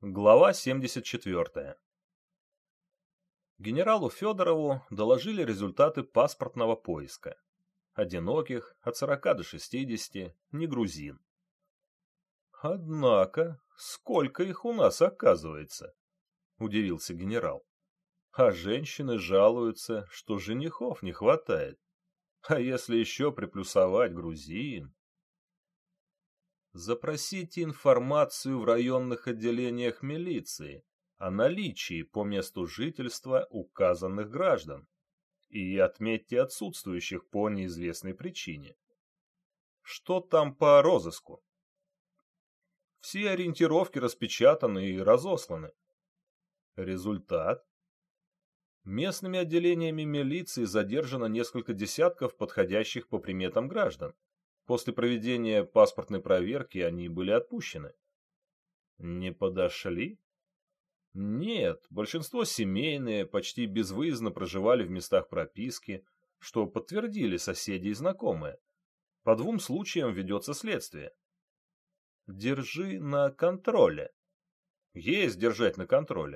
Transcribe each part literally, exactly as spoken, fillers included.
Глава семьдесят четвёртая. Генералу Федорову доложили результаты паспортного поиска. Одиноких, от сорока до шестидесяти, не грузин. «Однако, сколько их у нас оказывается?» – удивился генерал. «А женщины жалуются, что женихов не хватает. А если еще приплюсовать грузин?» Запросите информацию в районных отделениях милиции о наличии по месту жительства указанных граждан и отметьте отсутствующих по неизвестной причине. Что там по розыску? Все ориентировки распечатаны и разосланы. Результат? Местными отделениями милиции задержано несколько десятков подходящих по приметам граждан. После проведения паспортной проверки они были отпущены. Не подошли? Нет, большинство семейные, почти безвыездно проживали в местах прописки, что подтвердили соседи и знакомые. По двум случаям ведется следствие. Держи на контроле. Есть держать на контроле.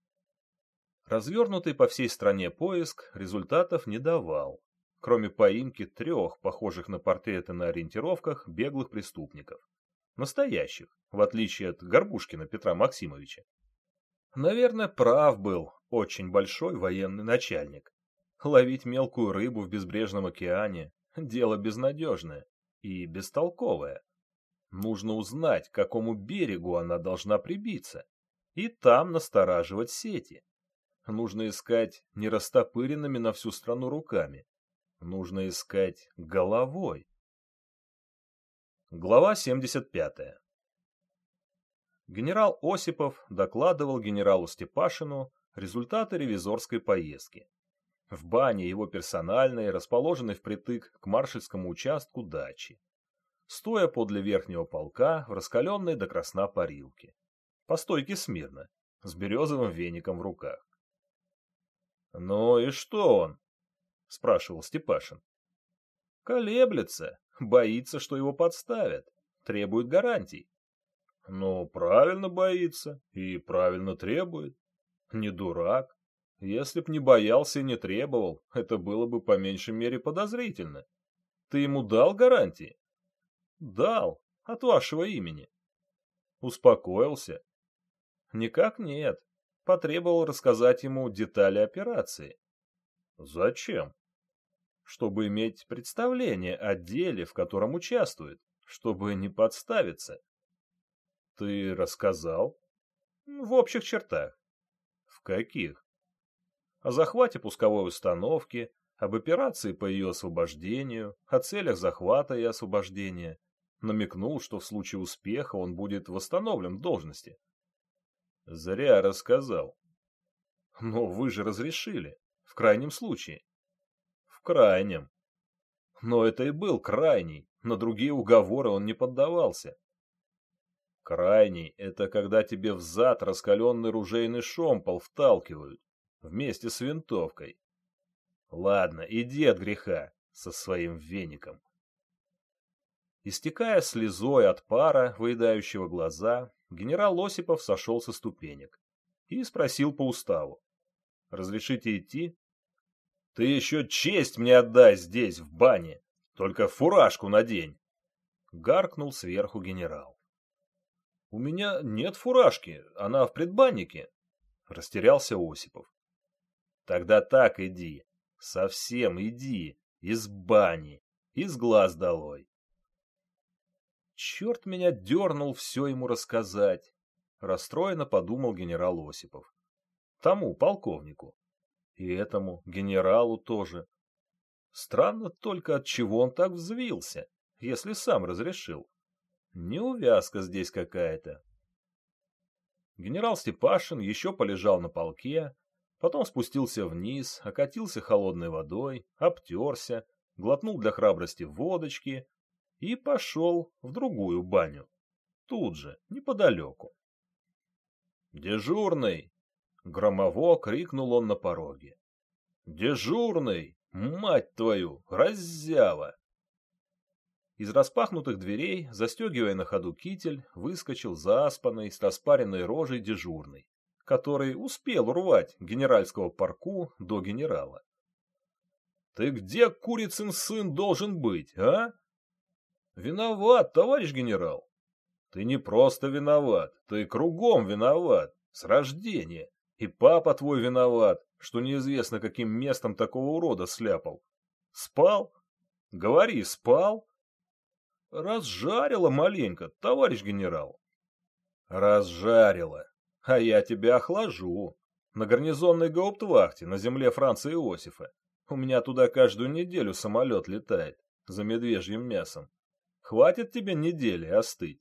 Развернутый по всей стране поиск результатов не давал, кроме поимки трех, похожих на портреты на ориентировках, беглых преступников. Настоящих, в отличие от Горбушкина Петра Максимовича. Наверное, прав был очень большой военный начальник. Ловить мелкую рыбу в безбрежном океане – дело безнадежное и бестолковое. Нужно узнать, к какому берегу она должна прибиться, и там настораживать сети. Нужно искать не растопыренными на всю страну руками. Нужно искать головой. Глава семьдесят пятая. Генерал Осипов докладывал генералу Степашину результаты ревизорской поездки. В бане его персональной, расположенной впритык к маршальскому участку дачи. Стоя подле верхнего полка в раскаленной до красна парилке. По стойке смирно, с березовым веником в руках. «Ну и что он?» — спрашивал Степашин. «Колеблется, боится, что его подставят, требует гарантий». «Ну, правильно боится и правильно требует. Не дурак. Если б не боялся и не требовал, это было бы по меньшей мере подозрительно. Ты ему дал гарантии?» «Дал, от вашего имени». «Успокоился?» «Никак нет. Потребовал рассказать ему детали операции». «Зачем?» «Чтобы иметь представление о деле, в котором участвует, чтобы не подставиться». «Ты рассказал?» «В общих чертах». «В каких?» «О захвате пусковой установки, об операции по ее освобождению, о целях захвата и освобождения. Намекнул, что в случае успеха он будет восстановлен в должности». «Зря рассказал». «Но вы же разрешили. В крайнем случае». «В крайнем». «Но это и был крайний. На другие уговоры он не поддавался». «Крайний — это когда тебе в зад раскаленный ружейный шомпол вталкивают, вместе с винтовкой. Ладно, иди от греха со своим веником». Истекая слезой от пара, выедающего глаза, генерал Осипов сошел со ступенек и спросил по уставу. «Разрешите идти?» «Ты еще честь мне отдай здесь, в бане, только фуражку надень!» — гаркнул сверху генерал. «У меня нет фуражки, она в предбаннике», — растерялся Осипов. «Тогда так иди, совсем иди, из бани, из глаз долой». «Черт меня дернул все ему рассказать», — расстроенно подумал генерал Осипов. «Тому полковнику. И этому генералу тоже. Странно только, от чего он так взвился, если сам разрешил. Неувязка здесь какая-то». Генерал Степашин еще полежал на полке, потом спустился вниз, окатился холодной водой, обтерся, глотнул для храбрости водочки и пошел в другую баню, тут же, неподалеку. «Дежурный!» — громово крикнул он на пороге. «Дежурный! Мать твою, раззява!» Из распахнутых дверей, застегивая на ходу китель, выскочил заспанный, с распаренной рожей дежурный, который успел урвать генеральского парку до генерала. «Ты где, курицын сын, должен быть, а?» «Виноват, товарищ генерал». «Ты не просто виноват, ты кругом виноват, с рождения. И папа твой виноват, что неизвестно каким местом такого урода сляпал. Спал? Говори, спал?» «Разжарило маленько, товарищ генерал». «Разжарило. А я тебя охлажу. На гарнизонной гауптвахте на земле Франца Иосифа. У меня туда каждую неделю самолет летает за медвежьим мясом. Хватит тебе недели остыть?»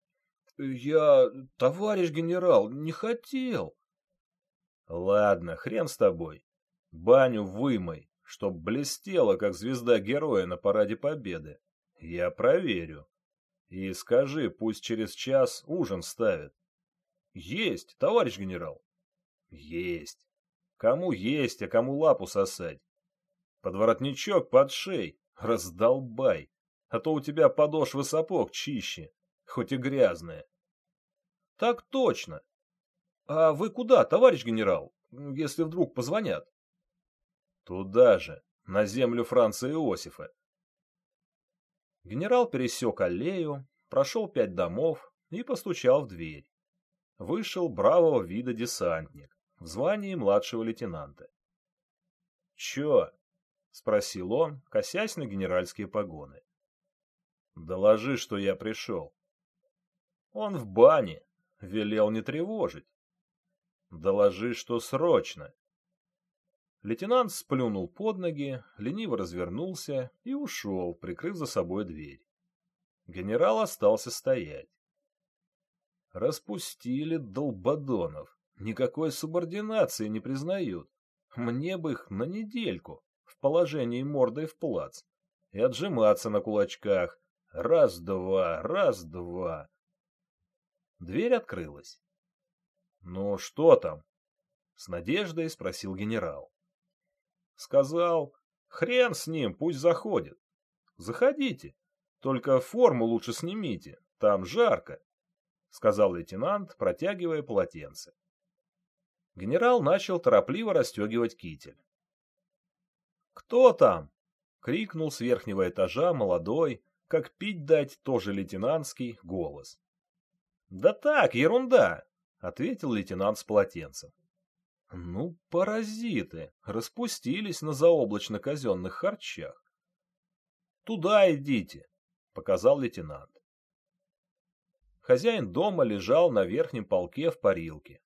«Я, товарищ генерал, не хотел». «Ладно, хрен с тобой. Баню вымой, чтоб блестела, как звезда героя на параде Победы. Я проверю. И скажи, пусть через час ужин ставят». «Есть, товарищ генерал». «Есть. Кому есть, а кому лапу сосать. Подворотничок под шей, раздолбай, а то у тебя подошвы сапог чище, хоть и грязные». «Так точно. А вы куда, товарищ генерал, если вдруг позвонят?» «Туда же, на землю Франца Иосифа». Генерал пересек аллею, прошел пять домов и постучал в дверь. Вышел бравого вида десантник в звании младшего лейтенанта. «Чё?» — спросил он, косясь на генеральские погоны. «Доложи, что я пришел». «Он в бане, велел не тревожить». «Доложи, что срочно». Лейтенант сплюнул под ноги, лениво развернулся и ушел, прикрыв за собой дверь. Генерал остался стоять. Распустили долбодонов, никакой субординации не признают. Мне бы их на недельку в положении мордой в плац и отжиматься на кулачках. Раз-два, раз-два. Дверь открылась. «Ну, что там?» — с надеждой спросил генерал. Сказал: «Хрен с ним, пусть заходит. Заходите, только форму лучше снимите, там жарко», — сказал лейтенант, протягивая полотенце. Генерал начал торопливо расстегивать китель. «Кто там?» — крикнул с верхнего этажа молодой, как пить дать, тоже лейтенантский, голос. «Да так, ерунда», — ответил лейтенант с полотенцем. «Ну, паразиты, распустились на заоблачно-казенных харчах». «Туда идите», — показал лейтенант. Хозяин дома лежал на верхнем полке в парилке.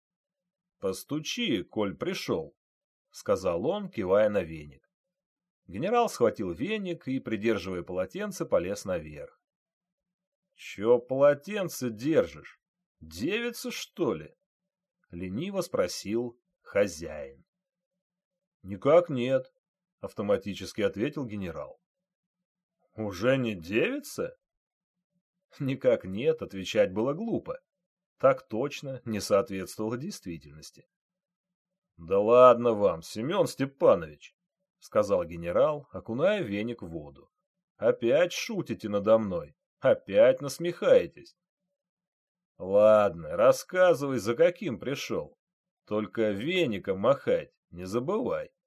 «Постучи, коль пришел», — сказал он, кивая на веник. Генерал схватил веник и, придерживая полотенце, полез наверх. «Че полотенце держишь? Девица, что ли?» — лениво спросил хозяин. «Никак нет», — автоматически ответил генерал. «Уже не девица?» «Никак нет», — отвечать было глупо. Так точно не соответствовало действительности. «Да ладно вам, Семен Степанович», — сказал генерал, окуная веник в воду. «Опять шутите надо мной, опять насмехаетесь». «Ладно, рассказывай, за каким пришел. Только веником махать не забывай».